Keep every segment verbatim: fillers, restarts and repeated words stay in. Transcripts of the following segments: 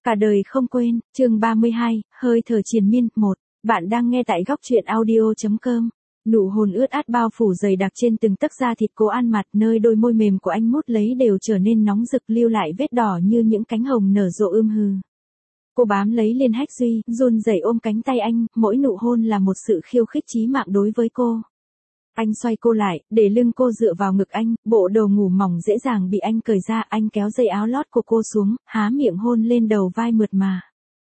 Cả đời không quên, chương ba mươi hai, hơi thở triền miên, một. Bạn đang nghe tại góc truyện audio chấm com. Nụ hôn ướt át bao phủ dày đặc trên từng tấc da thịt Cố An Mạt, nơi đôi môi mềm của anh mút lấy đều trở nên nóng rực, lưu lại vết đỏ như những cánh hồng nở rộ ươm hư. Cô bám lấy Liên Hách Duy, run rẩy ôm cánh tay anh, mỗi nụ hôn là một sự khiêu khích chí mạng đối với cô. Anh xoay cô lại, để lưng cô dựa vào ngực anh, bộ đồ ngủ mỏng dễ dàng bị anh cởi ra, anh kéo dây áo lót của cô xuống, há miệng hôn lên đầu vai mượt mà.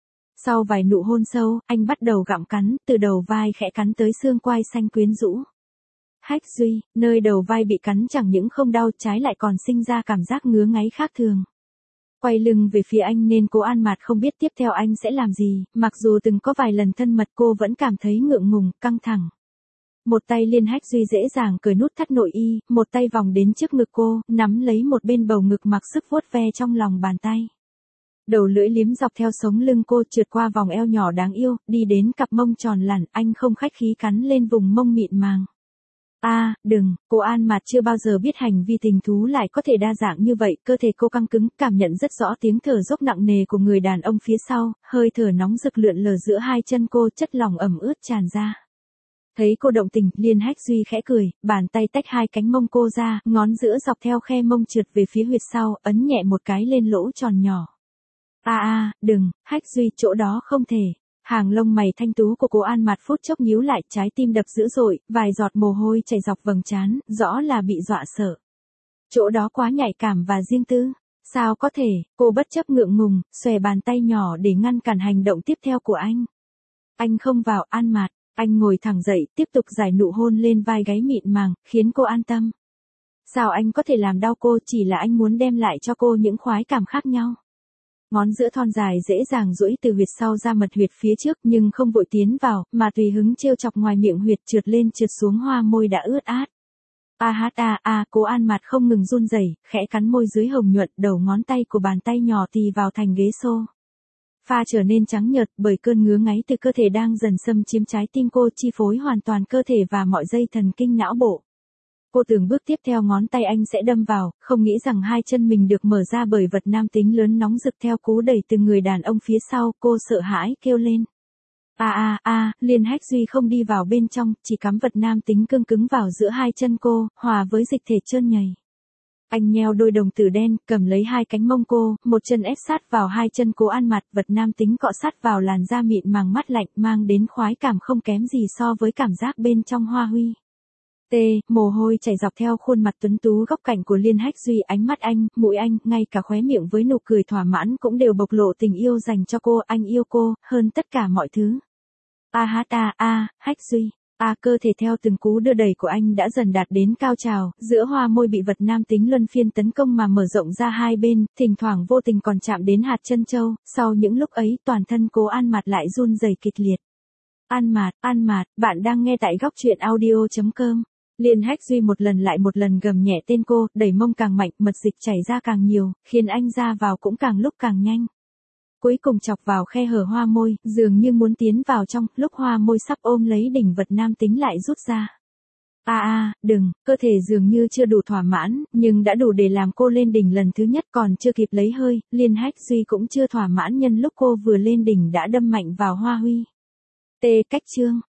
Sau vài nụ hôn sâu, anh bắt đầu gặm cắn, từ đầu vai khẽ cắn tới xương quai xanh quyến rũ. Hách Duy, nơi đầu vai bị cắn chẳng những không đau, trái lại còn sinh ra cảm giác ngứa ngáy khác thường. Quay lưng về phía anh nên Cố An Mạt không biết tiếp theo anh sẽ làm gì, mặc dù từng có vài lần thân mật cô vẫn cảm thấy ngượng ngùng, căng thẳng. Một tay Liên Hách Duy dễ dàng cởi nút thắt nội y, một tay vòng đến trước ngực cô, nắm lấy một bên bầu ngực mặc sức vuốt ve trong lòng bàn tay. Đầu lưỡi liếm dọc theo sống lưng cô, trượt qua vòng eo nhỏ đáng yêu, đi đến cặp mông tròn lẳn, anh không khách khí cắn lên vùng mông mịn màng. A, à, đừng, Cố An Mạt chưa bao giờ biết hành vi tình thú lại có thể đa dạng như vậy, cơ thể cô căng cứng, cảm nhận rất rõ tiếng thở dốc nặng nề của người đàn ông phía sau, hơi thở nóng rực lượn lờ giữa hai chân cô, chất lỏng ẩm ướt tràn ra. Thấy cô động tình, Liên Hách Duy khẽ cười, bàn tay tách hai cánh mông cô ra, ngón giữa dọc theo khe mông trượt về phía huyệt sau, ấn nhẹ một cái lên lỗ tròn nhỏ. A à, a, à, đừng, Hách Duy, chỗ đó không thể. Hàng lông mày thanh tú của Cố An Mạt phút chốc nhíu lại, trái tim đập dữ dội, vài giọt mồ hôi chảy dọc vầng trán, rõ là bị dọa sợ. Chỗ đó quá nhạy cảm và riêng tư. Sao có thể, cô bất chấp ngượng ngùng, xòe bàn tay nhỏ để ngăn cản hành động tiếp theo của anh. Anh không vào, An Mạt. Anh ngồi thẳng dậy, tiếp tục giải nụ hôn lên vai gáy mịn màng, khiến cô an tâm. Sao anh có thể làm đau cô, chỉ là anh muốn đem lại cho cô những khoái cảm khác nhau. Ngón giữa thon dài dễ dàng duỗi từ huyệt sau ra mật huyệt phía trước, nhưng không vội tiến vào, mà tùy hứng trêu chọc ngoài miệng huyệt, trượt lên trượt xuống hoa môi đã ướt át. A hát a a, Cố An Mạt không ngừng run rẩy, khẽ cắn môi dưới hồng nhuận, đầu ngón tay của bàn tay nhỏ tì vào thành ghế xô. Pha trở nên trắng nhợt bởi cơn ngứa ngáy từ cơ thể đang dần xâm chiếm trái tim cô, chi phối hoàn toàn cơ thể và mọi dây thần kinh não bộ. Cô tưởng bước tiếp theo ngón tay anh sẽ đâm vào, không nghĩ rằng hai chân mình được mở ra bởi vật nam tính lớn nóng rực theo cú đẩy từ người đàn ông phía sau, cô sợ hãi kêu lên. A a a, Liên Hách Duy không đi vào bên trong, chỉ cắm vật nam tính cương cứng vào giữa hai chân cô, hòa với dịch thể trơn nhầy. Anh nheo đôi đồng tử đen, cầm lấy hai cánh mông cô, một chân ép sát vào hai chân Cố An Mạt, vật nam tính cọ sát vào làn da mịn màng mát lạnh, mang đến khoái cảm không kém gì so với cảm giác bên trong hoa huy. T, mồ hôi chảy dọc theo khuôn mặt tuấn tú góc cạnh của Liên Hách Duy, ánh mắt anh, mũi anh, ngay cả khóe miệng với nụ cười thỏa mãn cũng đều bộc lộ tình yêu dành cho cô, anh yêu cô, hơn tất cả mọi thứ. A hát a a, Hách Duy. A, cơ thể theo từng cú đưa đẩy của anh đã dần đạt đến cao trào, giữa hoa môi bị vật nam tính luân phiên tấn công mà mở rộng ra hai bên, thỉnh thoảng vô tình còn chạm đến hạt chân châu, sau những lúc ấy toàn thân Cố An Mạt lại run rẩy kịch liệt. An Mạt, An Mạt, bạn đang nghe tại góc truyện audio chấm com. Liên Hách Duy một lần lại một lần gầm nhẹ tên cô, đẩy mông càng mạnh, mật dịch chảy ra càng nhiều, khiến anh ra vào cũng càng lúc càng nhanh. Cuối cùng chọc vào khe hở hoa môi, dường như muốn tiến vào trong, lúc hoa môi sắp ôm lấy đỉnh vật nam tính lại rút ra. A a, đừng, cơ thể dường như chưa đủ thỏa mãn, nhưng đã đủ để làm cô lên đỉnh lần thứ nhất, còn chưa kịp lấy hơi, Liên Hách Duy cũng chưa thỏa mãn nhân lúc cô vừa lên đỉnh đã đâm mạnh vào hoa huy. T, cách chương.